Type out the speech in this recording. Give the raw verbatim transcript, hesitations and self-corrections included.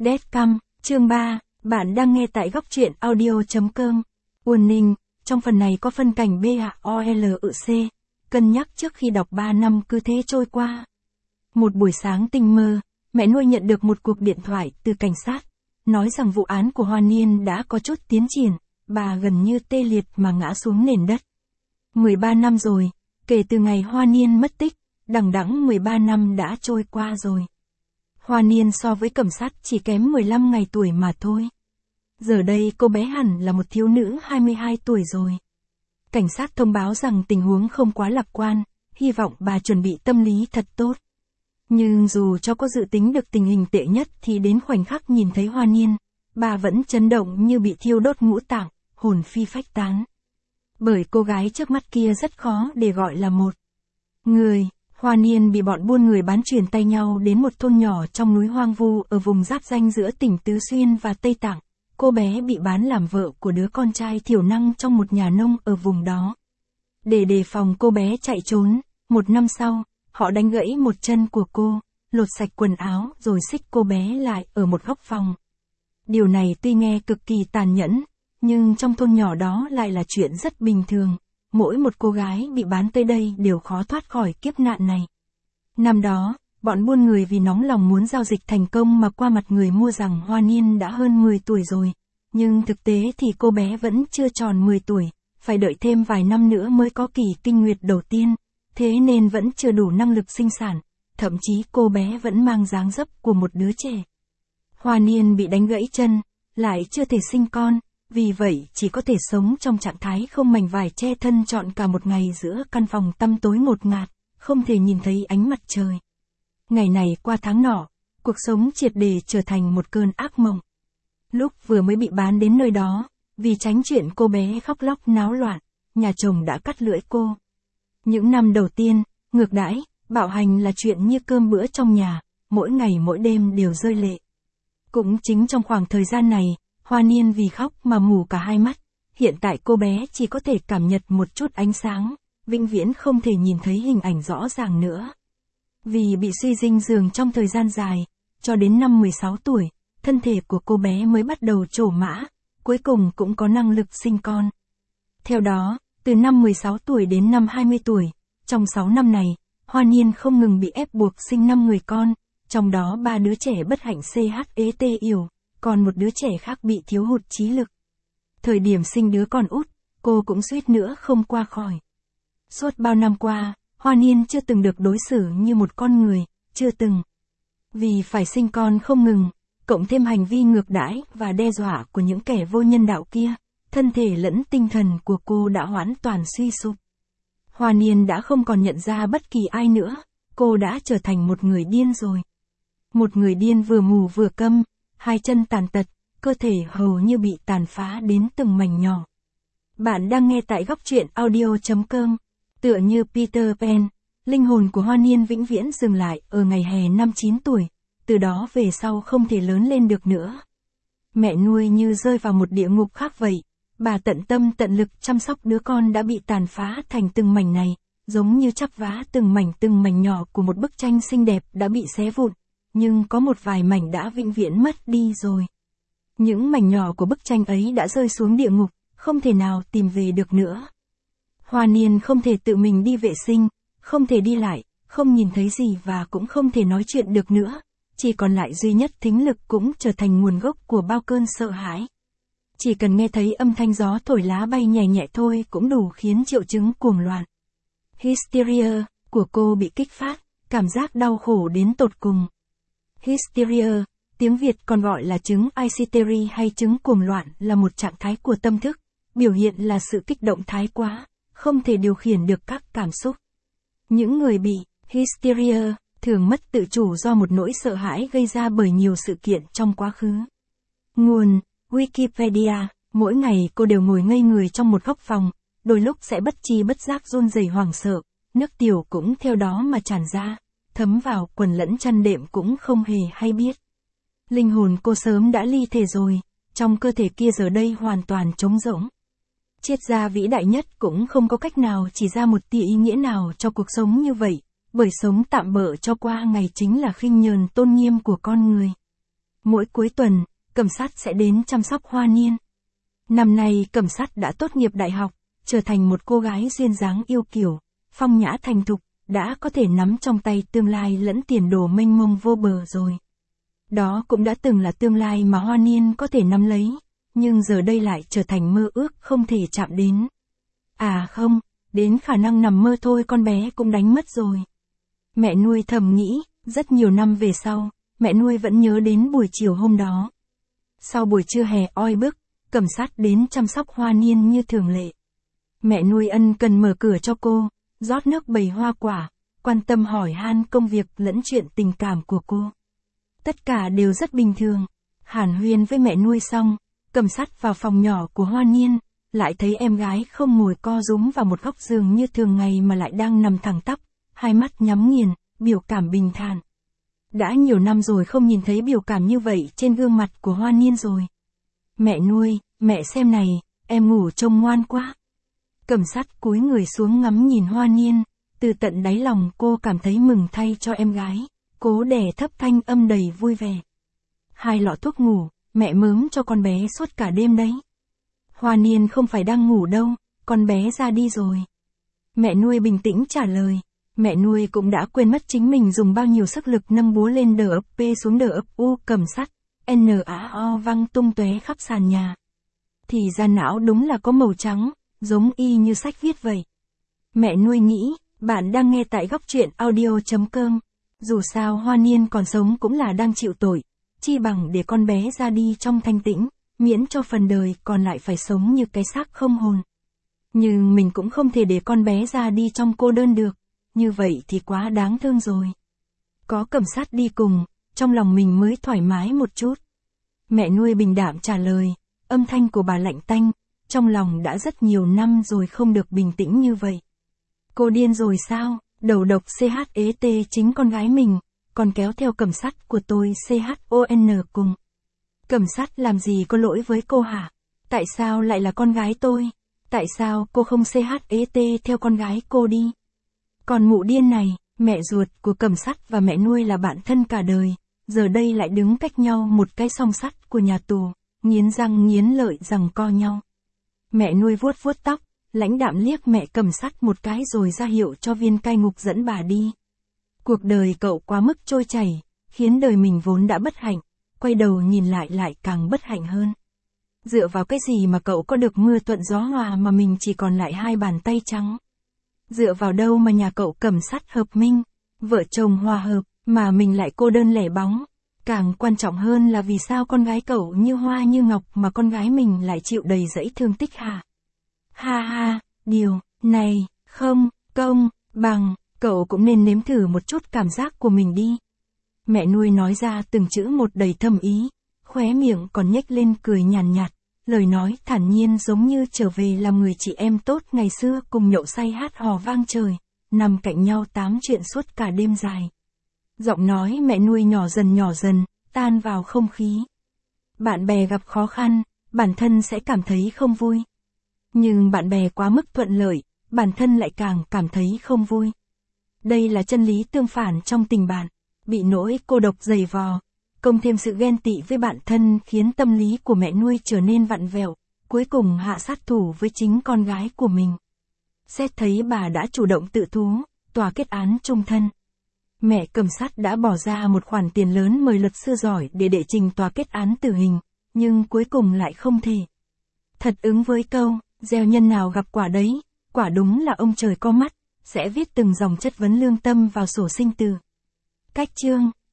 Deadcam, chương ba, bạn đang nghe tại góc truyện audio.com. Warning, trong phần này có phân cảnh B A O L C, cân nhắc trước khi đọc ba năm cứ thế trôi qua. Một buổi sáng tinh mơ, mẹ nuôi nhận được một cuộc điện thoại từ cảnh sát, nói rằng vụ án của Hoa Niên đã có chút tiến triển, bà gần như tê liệt mà ngã xuống nền đất. mười ba năm rồi, kể từ ngày Hoa Niên mất tích, đằng đẵng mười ba năm đã trôi qua rồi. Hoa Niên so với Cẩm Sát chỉ kém mười lăm ngày tuổi mà thôi. Giờ đây cô bé hẳn là một thiếu nữ hai mươi hai tuổi rồi. Cảnh sát thông báo rằng tình huống không quá lạc quan, hy vọng bà chuẩn bị tâm lý thật tốt. Nhưng dù cho có dự tính được tình hình tệ nhất thì đến khoảnh khắc nhìn thấy Hoa Niên, bà vẫn chấn động như bị thiêu đốt ngũ tạng, hồn phi phách tán. Bởi cô gái trước mắt kia rất khó để gọi là một người. Hoa Niên bị bọn buôn người bán chuyển tay nhau đến một thôn nhỏ trong núi hoang vu ở vùng giáp ranh giữa tỉnh Tứ Xuyên và Tây Tạng. Cô bé bị bán làm vợ của đứa con trai thiểu năng trong một nhà nông ở vùng đó. Để đề phòng cô bé chạy trốn, một năm sau, họ đánh gãy một chân của cô, lột sạch quần áo rồi xích cô bé lại ở một góc phòng. Điều này tuy nghe cực kỳ tàn nhẫn, nhưng trong thôn nhỏ đó lại là chuyện rất bình thường. Mỗi một cô gái bị bán tới đây đều khó thoát khỏi kiếp nạn này. Năm đó, bọn buôn người vì nóng lòng muốn giao dịch thành công mà qua mặt người mua rằng Hoa Niên đã hơn mười tuổi rồi. Nhưng thực tế thì cô bé vẫn chưa tròn mười tuổi, phải đợi thêm vài năm nữa mới có kỳ kinh nguyệt đầu tiên, thế nên vẫn chưa đủ năng lực sinh sản, thậm chí cô bé vẫn mang dáng dấp của một đứa trẻ. Hoa Niên bị đánh gãy chân, lại chưa thể sinh con. Vì vậy chỉ có thể sống trong trạng thái không mảnh vải che thân trọn cả một ngày giữa căn phòng tăm tối ngột ngạt, không thể nhìn thấy ánh mặt trời. Ngày này qua tháng nọ, cuộc sống triệt để trở thành một cơn ác mộng. Lúc vừa mới bị bán đến nơi đó, vì tránh chuyện cô bé khóc lóc náo loạn, nhà chồng đã cắt lưỡi cô. Những năm đầu tiên, ngược đãi, bạo hành là chuyện như cơm bữa trong nhà, mỗi ngày mỗi đêm đều rơi lệ. Cũng chính trong khoảng thời gian này, Hoa Niên vì khóc mà mù cả hai mắt, hiện tại cô bé chỉ có thể cảm nhận một chút ánh sáng, vĩnh viễn không thể nhìn thấy hình ảnh rõ ràng nữa. Vì bị suy dinh dưỡng trong thời gian dài, cho đến năm mười sáu tuổi, thân thể của cô bé mới bắt đầu trổ mã, cuối cùng cũng có năng lực sinh con. Theo đó, từ năm mười sáu tuổi đến năm hai mươi tuổi, trong sáu năm này, Hoa Niên không ngừng bị ép buộc sinh năm người con, trong đó ba đứa trẻ bất hạnh C H E T yểu. Còn một đứa trẻ khác bị thiếu hụt trí lực. Thời điểm sinh đứa con út, cô cũng suýt nữa không qua khỏi. Suốt bao năm qua, Hoa Niên chưa từng được đối xử như một con người, chưa từng. Vì phải sinh con không ngừng, cộng thêm hành vi ngược đãi và đe dọa của những kẻ vô nhân đạo kia, thân thể lẫn tinh thần của cô đã hoàn toàn suy sụp. Hoa Niên đã không còn nhận ra bất kỳ ai nữa, cô đã trở thành một người điên rồi. Một người điên vừa mù vừa câm, hai chân tàn tật, cơ thể hầu như bị tàn phá đến từng mảnh nhỏ. Bạn đang nghe tại góc truyện audio.com. Tựa như Peter Pan, linh hồn của Hoa Niên vĩnh viễn dừng lại ở ngày hè năm chín tuổi, từ đó về sau không thể lớn lên được nữa. Mẹ nuôi như rơi vào một địa ngục khác vậy, bà tận tâm tận lực chăm sóc đứa con đã bị tàn phá thành từng mảnh này, giống như chắp vá từng mảnh từng mảnh nhỏ của một bức tranh xinh đẹp đã bị xé vụn. Nhưng có một vài mảnh đã vĩnh viễn mất đi rồi. Những mảnh nhỏ của bức tranh ấy đã rơi xuống địa ngục, không thể nào tìm về được nữa. Hoa Niên không thể tự mình đi vệ sinh, không thể đi lại, không nhìn thấy gì và cũng không thể nói chuyện được nữa. Chỉ còn lại duy nhất thính lực cũng trở thành nguồn gốc của bao cơn sợ hãi. Chỉ cần nghe thấy âm thanh gió thổi lá bay nhẹ nhẹ thôi cũng đủ khiến triệu chứng cuồng loạn. Hysteria của cô bị kích phát, cảm giác đau khổ đến tột cùng. Hysteria, tiếng Việt còn gọi là chứng hysteria hay chứng cuồng loạn là một trạng thái của tâm thức, biểu hiện là sự kích động thái quá, không thể điều khiển được các cảm xúc. Những người bị hysteria thường mất tự chủ do một nỗi sợ hãi gây ra bởi nhiều sự kiện trong quá khứ. Nguồn: Wikipedia. Mỗi ngày cô đều ngồi ngây người trong một góc phòng, đôi lúc sẽ bất tri bất giác run rẩy hoảng sợ, nước tiểu cũng theo đó mà tràn ra, thấm vào quần lẫn chăn đệm cũng không hề hay biết. Linh hồn cô sớm đã ly thể rồi, trong cơ thể kia giờ đây hoàn toàn trống rỗng. Triết gia vĩ đại nhất cũng không có cách nào chỉ ra một tia ý nghĩa nào cho cuộc sống như vậy, bởi sống tạm bợ cho qua ngày chính là khinh nhờn tôn nghiêm của con người. Mỗi cuối tuần, Cẩm Sát sẽ đến chăm sóc Hoa Niên. Năm nay Cẩm Sát đã tốt nghiệp đại học, trở thành một cô gái duyên dáng yêu kiều, phong nhã thành thục, đã có thể nắm trong tay tương lai lẫn tiền đồ mênh mông vô bờ rồi. Đó cũng đã từng là tương lai mà Hoa Niên có thể nắm lấy, nhưng giờ đây lại trở thành mơ ước không thể chạm đến. À không, đến khả năng nằm mơ thôi con bé cũng đánh mất rồi. Mẹ nuôi thầm nghĩ, rất nhiều năm về sau, mẹ nuôi vẫn nhớ đến buổi chiều hôm đó. Sau buổi trưa hè oi bức, Cẩm Sát đến chăm sóc Hoa Niên như thường lệ. Mẹ nuôi ân cần mở cửa cho cô, rót nước bày hoa quả, quan tâm hỏi han công việc lẫn chuyện tình cảm của cô. Tất cả đều rất bình thường. Hàn huyên với mẹ nuôi xong, Cẩm Sát vào phòng nhỏ của Hoa Niên, lại thấy em gái không ngồi co rúm vào một góc giường như thường ngày mà lại đang nằm thẳng tắp, hai mắt nhắm nghiền, biểu cảm bình thản. Đã nhiều năm rồi không nhìn thấy biểu cảm như vậy trên gương mặt của Hoa Niên rồi. Mẹ nuôi, mẹ xem này, em ngủ trông ngoan quá. Cẩm Sát cúi người xuống ngắm nhìn Hoa Niên, từ tận đáy lòng cô cảm thấy mừng thay cho em gái, cố đè thấp thanh âm đầy vui vẻ. Hai lọ thuốc ngủ, mẹ mớm cho con bé suốt cả đêm đấy. Hoa Niên không phải đang ngủ đâu, con bé ra đi rồi. Mẹ nuôi bình tĩnh trả lời. Mẹ nuôi cũng đã quên mất chính mình dùng bao nhiêu sức lực nâng búa lên đờ ấp P xuống đờ ấp U. Cẩm Sát, N A O văng tung tóe khắp sàn nhà. Thì ra não đúng là có màu trắng, giống y như sách viết vậy. Mẹ nuôi nghĩ, bạn đang nghe tại góc truyện audio chấm com. Dù sao Hoa Niên còn sống cũng là đang chịu tội, chi bằng để con bé ra đi trong thanh tĩnh, miễn cho phần đời còn lại phải sống như cái xác không hồn. Nhưng mình cũng không thể để con bé ra đi trong cô đơn được, như vậy thì quá đáng thương rồi. Có Cẩm Sát đi cùng, trong lòng mình mới thoải mái một chút. Mẹ nuôi bình đạm trả lời, âm thanh của bà lạnh tanh, trong lòng đã rất nhiều năm rồi không được bình tĩnh như vậy. Cô điên rồi sao, đầu độc C H E T chính con gái mình, còn kéo theo Cẩm Sát của tôi C H O N cùng. Cẩm Sát làm gì có lỗi với cô hả? Tại sao lại là con gái tôi? Tại sao cô không C H E T theo con gái cô đi? Còn mụ điên này, mẹ ruột của Cẩm Sát và mẹ nuôi là bạn thân cả đời, giờ đây lại đứng cách nhau một cái song sắt của nhà tù, nghiến răng nghiến lợi giằng co nhau. Mẹ nuôi vuốt vuốt tóc, lãnh đạm liếc mẹ Cẩm Sát một cái rồi ra hiệu cho viên cai ngục dẫn bà đi. Cuộc đời cậu quá mức trôi chảy, khiến đời mình vốn đã bất hạnh, quay đầu nhìn lại lại càng bất hạnh hơn. Dựa vào cái gì mà cậu có được mưa thuận gió hòa mà mình chỉ còn lại hai bàn tay trắng? Dựa vào đâu mà nhà cậu Cẩm Sát hợp minh, vợ chồng hòa hợp, mà mình lại cô đơn lẻ bóng? Càng quan trọng hơn là vì sao con gái cậu như hoa như ngọc mà con gái mình lại chịu đầy dẫy thương tích hả? Ha ha, điều này không công bằng, cậu cũng nên nếm thử một chút cảm giác của mình đi. Mẹ nuôi nói ra từng chữ một đầy thâm ý, khóe miệng còn nhếch lên cười nhàn nhạt, lời nói thản nhiên giống như trở về làm người chị em tốt ngày xưa cùng nhậu say hát hò vang trời, nằm cạnh nhau tám chuyện suốt cả đêm dài. Giọng nói mẹ nuôi nhỏ dần nhỏ dần, tan vào không khí. Bạn bè gặp khó khăn, bản thân sẽ cảm thấy không vui. Nhưng bạn bè quá mức thuận lợi, bản thân lại càng cảm thấy không vui. Đây là chân lý tương phản trong tình bạn, bị nỗi cô độc dày vò, cộng thêm sự ghen tị với bạn thân khiến tâm lý của mẹ nuôi trở nên vặn vẹo, cuối cùng hạ sát thủ với chính con gái của mình. Xét thấy bà đã chủ động tự thú, tòa kết án chung thân. Mẹ Cẩm Sát đã bỏ ra một khoản tiền lớn mời luật sư giỏi để đệ trình tòa kết án tử hình, nhưng cuối cùng lại không thể. Thật ứng với câu, gieo nhân nào gặp quả đấy, quả đúng là ông trời có mắt, sẽ viết từng dòng chất vấn lương tâm vào sổ sinh tử. Cách chương